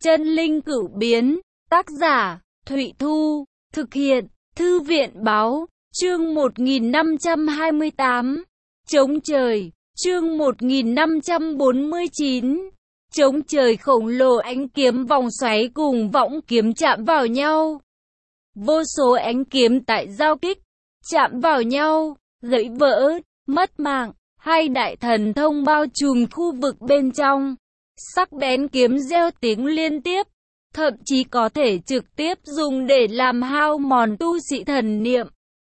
Chân linh cửu biến, tác giả, Thụy Thu, thực hiện, Thư viện báo, chương 1528, Chống trời, chương 1549, Chống trời khổng lồ, ánh kiếm vòng xoáy cùng võng kiếm chạm vào nhau. Vô số ánh kiếm tại giao kích, chạm vào nhau, gãy vỡ, mất mạng, hai đại thần thông bao trùm khu vực bên trong. Sắc bén kiếm reo tiếng liên tiếp, thậm chí có thể trực tiếp dùng để làm hao mòn tu sĩ thần niệm.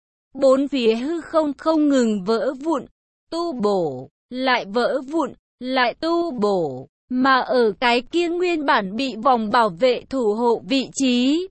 Bốn phía hư không không ngừng vỡ vụn, tu bổ, lại vỡ vụn, lại tu bổ, mà ở cái kia nguyên bản bị vòng bảo vệ thủ hộ vị trí.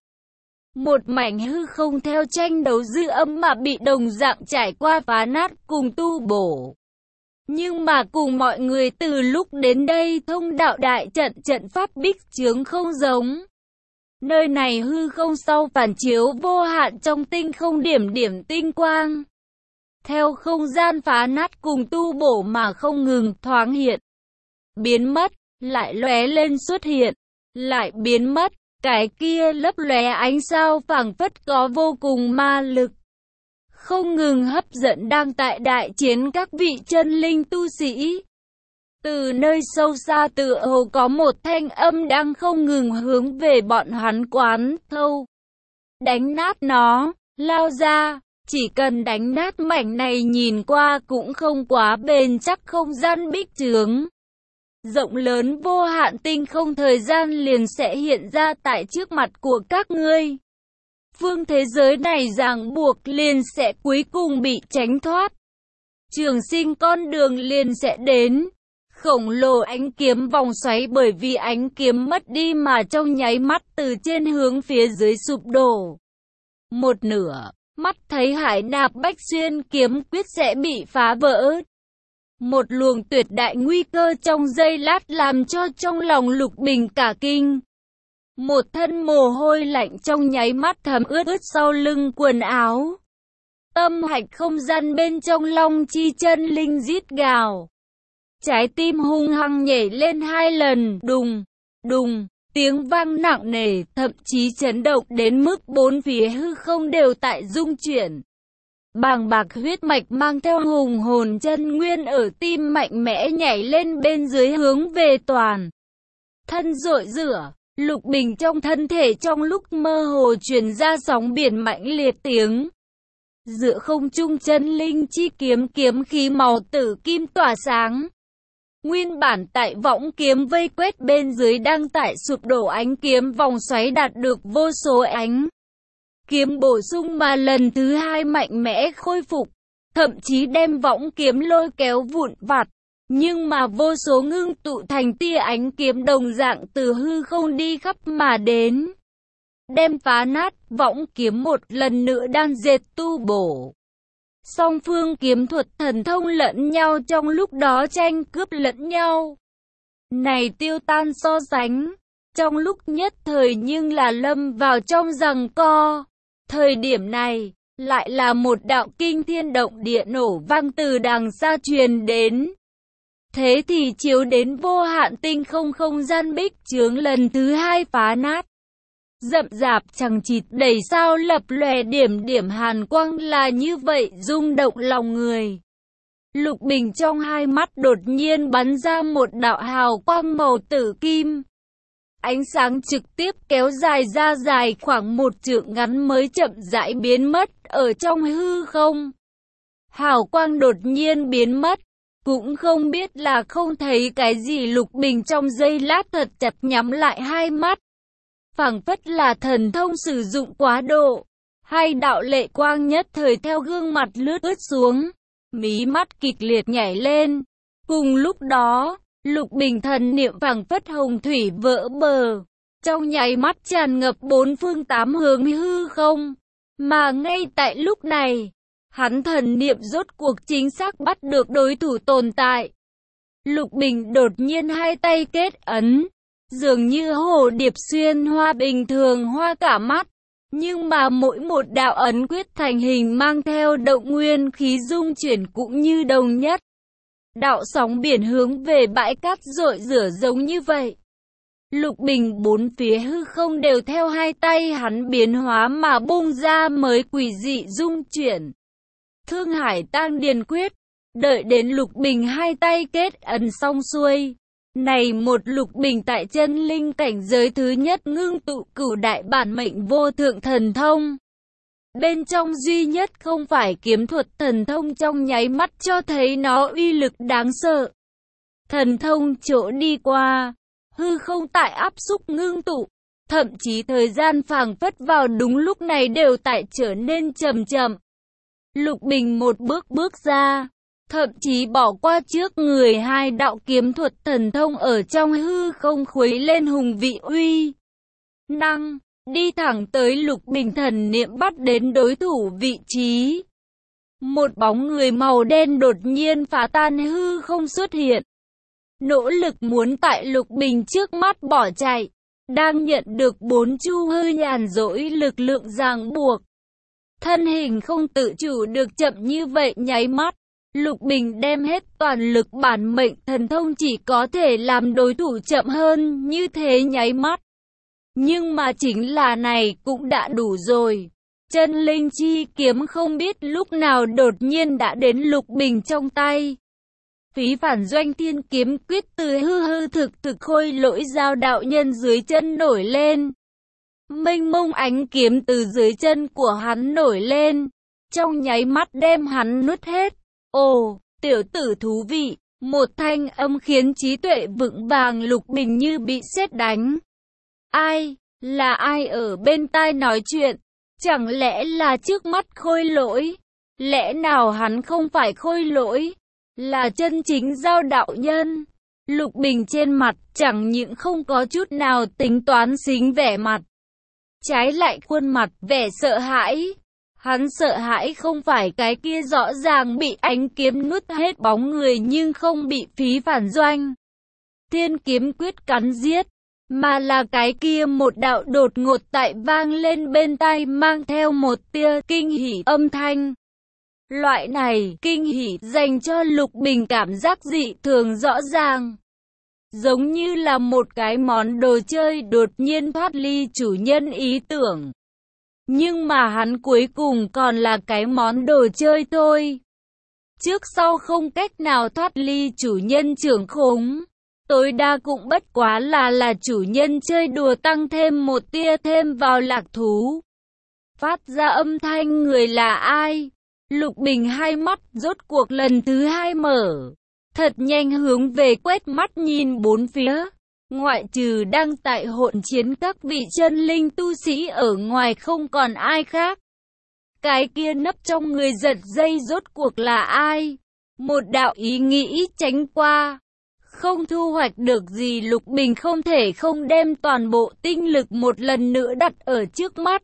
Một mảnh hư không theo tranh đấu dư âm mà bị đồng dạng trải qua phá nát cùng tu bổ. Nhưng mà cùng mọi người từ lúc đến đây thông đạo đại trận pháp bích chướng không giống. Nơi này hư không sau phản chiếu vô hạn trong tinh không điểm điểm tinh quang. Theo không gian phá nát cùng tu bổ mà không ngừng thoáng hiện. Biến mất, lại lóe lên xuất hiện, lại biến mất. Cái kia lấp lóe ánh sao phảng phất có vô cùng ma lực. Không ngừng hấp dẫn đang tại đại chiến các vị chân linh tu sĩ. Từ nơi sâu xa tựa hồ có một thanh âm đang không ngừng hướng về bọn hắn quán thâu. Đánh nát nó, lao ra, chỉ cần đánh nát mảnh này nhìn qua cũng không quá bền chắc không gian bích chướng. Rộng lớn vô hạn tinh không thời gian liền sẽ hiện ra tại trước mặt của các ngươi. Phương thế giới này ràng buộc liền sẽ cuối cùng bị tránh thoát. Trường sinh con đường liền sẽ đến. Khổng lồ ánh kiếm vòng xoáy bởi vì ánh kiếm mất đi mà trong nháy mắt từ trên hướng phía dưới sụp đổ. Một nửa, mắt thấy Hải Nạp Bách Xuyên kiếm quyết sẽ bị phá vỡ. Một luồng tuyệt đại nguy cơ trong giây lát làm cho trong lòng Lục Bình cả kinh. Một thân mồ hôi lạnh trong nháy mắt thấm ướt sau lưng quần áo. Tâm hạch không gian bên trong long chi chân linh rít gào. Trái tim hung hăng nhảy lên 2 lần, đùng, đùng, tiếng vang nặng nề, thậm chí chấn động đến mức bốn phía hư không đều tại rung chuyển. Bàng bạc huyết mạch mang theo hùng hồn chân nguyên ở tim mạnh mẽ nhảy lên bên dưới hướng về toàn thân rội rửa. Lục Bình trong thân thể trong lúc mơ hồ truyền ra sóng biển mãnh liệt tiếng. Giữa không trung chân linh chi kiếm khí màu tử kim tỏa sáng. Nguyên bản tại võng kiếm vây quét bên dưới đang tại sụp đổ ánh kiếm vòng xoáy đạt được vô số ánh kiếm bổ sung mà lần thứ hai mạnh mẽ khôi phục, thậm chí đem võng kiếm lôi kéo vụn vặt. Nhưng mà vô số ngưng tụ thành tia ánh kiếm đồng dạng từ hư không đi khắp mà đến. Đem phá nát võng kiếm một lần nữa đan dệt tu bổ. Song phương kiếm thuật thần thông lẫn nhau trong lúc đó tranh cướp lẫn nhau. Này tiêu tan so sánh. Trong lúc nhất thời nhưng là lâm vào trong giằng co. Thời điểm này, lại là một đạo kinh thiên động địa nổ vang từ đằng xa truyền đến. Thế thì chiếu đến vô hạn tinh không không gian bích chướng lần thứ hai phá nát. Rậm rạp chằng chịt đầy sao lập lòe điểm điểm hàn quang là như vậy rung động lòng người. Lục Bình trong hai mắt đột nhiên bắn ra một đạo hào quang màu tử kim. Ánh sáng trực tiếp kéo dài ra dài khoảng 1 trượng ngắn mới chậm rãi biến mất ở trong hư không. Hào quang đột nhiên biến mất. Cũng không biết là không thấy cái gì. Lục Bình trong giây lát thật chặt nhắm lại hai mắt. Phảng phất là thần thông sử dụng quá độ. Hai đạo lệ quang nhất thời theo gương mặt lướt xuống. Mí mắt kịch liệt nhảy lên. Cùng lúc đó, Lục Bình thần niệm phảng phất hồng thủy vỡ bờ. Trong nháy mắt tràn ngập 4 phương 8 hướng hư không. Mà ngay tại lúc này, hắn thần niệm rốt cuộc chính xác bắt được đối thủ tồn tại. Lục Bình đột nhiên hai tay kết ấn, dường như hồ điệp xuyên hoa bình thường hoa cả mắt. Nhưng mà mỗi một đạo ấn quyết thành hình mang theo động nguyên khí dung chuyển cũng như đồng nhất. Đạo sóng biển hướng về bãi cát rội rửa giống như vậy. Lục bình bốn phía hư không đều theo hai tay hắn biến hóa mà bung ra mới quỷ dị dung chuyển. Thương hải tang điền quyết, đợi đến lục bình hai tay kết ấn xong xuôi. Này một lục bình tại chân linh cảnh giới thứ nhất ngưng tụ cửu đại bản mệnh vô thượng thần thông. Bên trong duy nhất không phải kiếm thuật thần thông trong nháy mắt cho thấy nó uy lực đáng sợ. Thần thông chỗ đi qua, hư không tại áp xúc ngưng tụ, thậm chí thời gian phảng phất vào đúng lúc này đều tại trở nên chậm chậm. Lục bình một bước bước ra, thậm chí bỏ qua trước người hai đạo kiếm thuật thần thông ở trong hư không khuấy lên hùng vị uy năng, đi thẳng tới lục bình thần niệm bắt đến đối thủ vị trí. Một bóng người màu đen đột nhiên phá tan hư không xuất hiện. Nỗ lực muốn tại lục bình trước mắt bỏ chạy, đang nhận được bốn chu hư nhàn rỗi lực lượng ràng buộc. Thân hình không tự chủ được chậm như vậy nháy mắt. Lục bình đem hết toàn lực bản mệnh thần thông chỉ có thể làm đối thủ chậm hơn như thế nháy mắt. Nhưng mà chính là này cũng đã đủ rồi. Chân linh chi kiếm không biết lúc nào đột nhiên đã đến lục bình trong tay. Phí phản doanh thiên kiếm quyết từ hư hư thực thực khôi lỗi giao đạo nhân dưới chân nổi lên. Mênh mông ánh kiếm từ dưới chân của hắn nổi lên, trong nháy mắt đem hắn nuốt hết. Ồ, tiểu tử thú vị, một thanh âm khiến trí tuệ vững vàng lục bình như bị sét đánh. Ai, là ai ở bên tai nói chuyện? Chẳng lẽ là trước mắt khôi lỗi? Lẽ nào hắn không phải khôi lỗi, là chân chính giao đạo nhân? Lục bình trên mặt chẳng những không có chút nào tính toán xính vẻ mặt, trái lại khuôn mặt vẻ sợ hãi. Hắn sợ hãi không phải cái kia rõ ràng bị ánh kiếm nuốt hết bóng người nhưng không bị phí phản doanh thiên kiếm quyết cắn giết, mà là cái kia một đạo đột ngột tại vang lên bên tai mang theo một tia kinh hỉ âm thanh. Loại này kinh hỉ dành cho lục bình cảm giác dị thường rõ ràng. Giống như là một cái món đồ chơi đột nhiên thoát ly chủ nhân ý tưởng. Nhưng mà hắn cuối cùng còn là cái món đồ chơi thôi. Trước sau không cách nào thoát ly chủ nhân trưởng khống. Tối đa cũng bất quá là chủ nhân chơi đùa tăng thêm một tia thêm vào lạc thú. Phát ra âm thanh người là ai? Lục bình hai mắt rốt cuộc lần thứ hai mở. Thật nhanh hướng về quét mắt nhìn bốn phía. Ngoại trừ đang tại hỗn chiến các vị chân linh tu sĩ ở ngoài không còn ai khác. Cái kia nấp trong người giật dây rốt cuộc là ai? Một đạo ý nghĩ tránh qua. Không thu hoạch được gì lục bình không thể không đem toàn bộ tinh lực một lần nữa đặt ở trước mắt.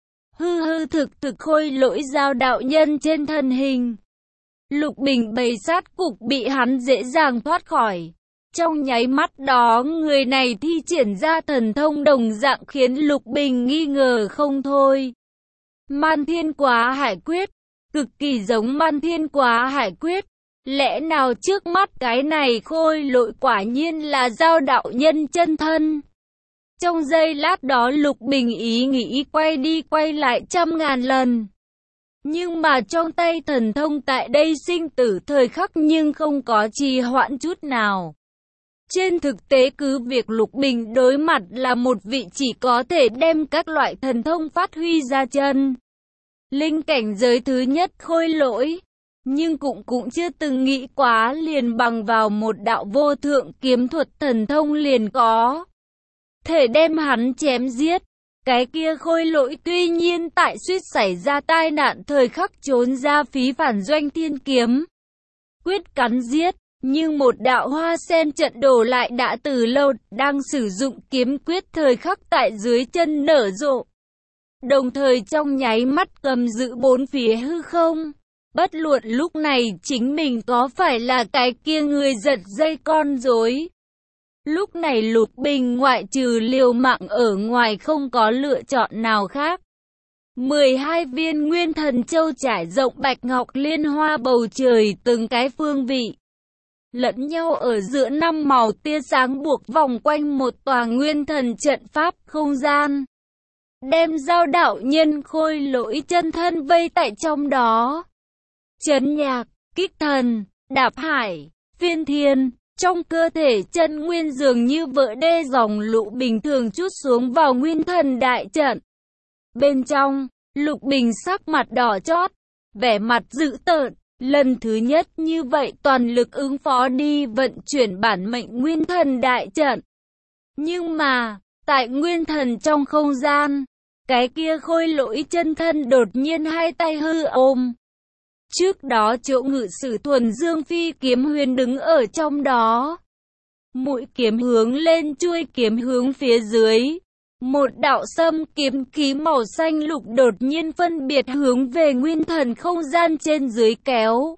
Hư hư thực thực khôi lỗi giao đạo nhân trên thân hình. Lục bình bầy sát cục bị hắn dễ dàng thoát khỏi. Trong nháy mắt đó người này thi triển ra thần thông đồng dạng khiến lục bình nghi ngờ không thôi. Man thiên quá hải quyết, cực kỳ giống man thiên quá hải quyết. Lẽ nào trước mắt cái này khôi lỗi quả nhiên là giao đạo nhân chân thân? Trong giây lát đó lục bình ý nghĩ quay đi quay lại trăm ngàn lần. Nhưng mà trong tay thần thông tại đây sinh tử thời khắc nhưng không có trì hoãn chút nào. Trên thực tế cứ việc lục bình đối mặt là một vị chỉ có thể đem các loại thần thông phát huy ra chân linh cảnh giới thứ nhất khôi lỗi. Nhưng cũng chưa từng nghĩ quá liền bằng vào một đạo vô thượng kiếm thuật thần thông liền có thể đem hắn chém giết. Cái kia khôi lỗi tuy nhiên tại suýt xảy ra tai nạn thời khắc trốn ra phí phản doanh thiên kiếm quyết cắn giết. Nhưng một đạo hoa sen trận đồ lại đã từ lâu đang sử dụng kiếm quyết thời khắc tại dưới chân nở rộ. Đồng thời trong nháy mắt cầm giữ bốn phía hư không. Bất luận lúc này chính mình có phải là cái kia người giật dây con rối. Lúc này lục bình ngoại trừ liều mạng ở ngoài không có lựa chọn nào khác. 12 viên nguyên thần châu trải rộng bạch ngọc liên hoa bầu trời từng cái phương vị. lẫn nhau ở giữa năm màu tia sáng buộc vòng quanh một tòa nguyên thần trận pháp không gian. Đem Giao đạo nhân khôi lỗi chân thân vây tại trong đó. Chấn nhạc, kích thần, đạp hải, phiên thiên, trong cơ thể chân nguyên dường như vỡ đê dòng lũ bình thường trút xuống vào nguyên thần đại trận. Bên trong, Lục Bình sắc mặt đỏ chót, vẻ mặt dữ tợn, lần thứ nhất như vậy toàn lực ứng phó đi vận chuyển bản mệnh nguyên thần đại trận. Nhưng mà, tại nguyên thần trong không gian, cái kia khôi lỗi chân thân đột nhiên hai tay hư ôm. Trước đó chỗ ngự sử thuần dương phi kiếm huyền đứng ở trong đó. Mũi kiếm hướng lên, chuôi kiếm hướng phía dưới. Một đạo sâm kiếm khí màu xanh lục đột nhiên phân biệt hướng về nguyên thần không gian trên dưới kéo.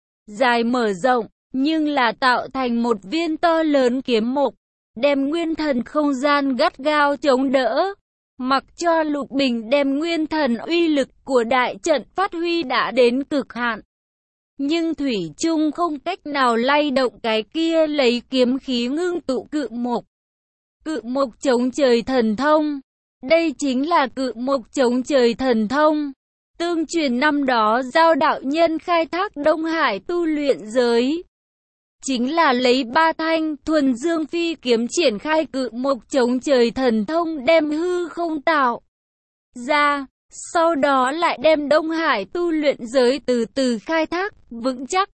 Dài mở rộng, nhưng là tạo thành một viên to lớn kiếm mộc, đem nguyên thần không gian gắt gao chống đỡ. Mặc cho Lục Bình đem nguyên thần uy lực của đại trận phát huy đã đến cực hạn. Nhưng thủy chung không cách nào lay động cái kia lấy kiếm khí ngưng tụ cự mộc. Cự mộc chống trời thần thông. Đây chính là cự mộc chống trời thần thông. Tương truyền năm đó Giao đạo nhân khai thác Đông Hải tu luyện giới. Chính là lấy ba thanh thuần dương phi kiếm triển khai cự mộc chống trời thần thông đem hư không tạo ra. Sau đó lại đem Đông Hải tu luyện giới từ từ khai thác, vững chắc.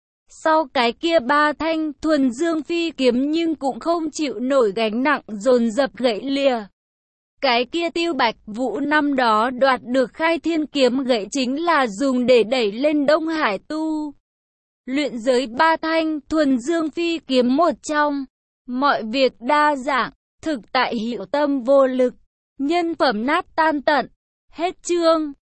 Sau cái kia ba thanh thuần dương phi kiếm nhưng cũng không chịu nổi gánh nặng dồn dập gãy lìa. Cái kia Tiêu Bạch Vũ năm đó đoạt được khai thiên kiếm gãy chính là dùng để đẩy lên Đông Hải tu luyện giới ba thanh thuần dương phi kiếm một trong. Mọi việc đa dạng, thực tại hiệu tâm vô lực, nhân phẩm nát tan tận. Hết chương.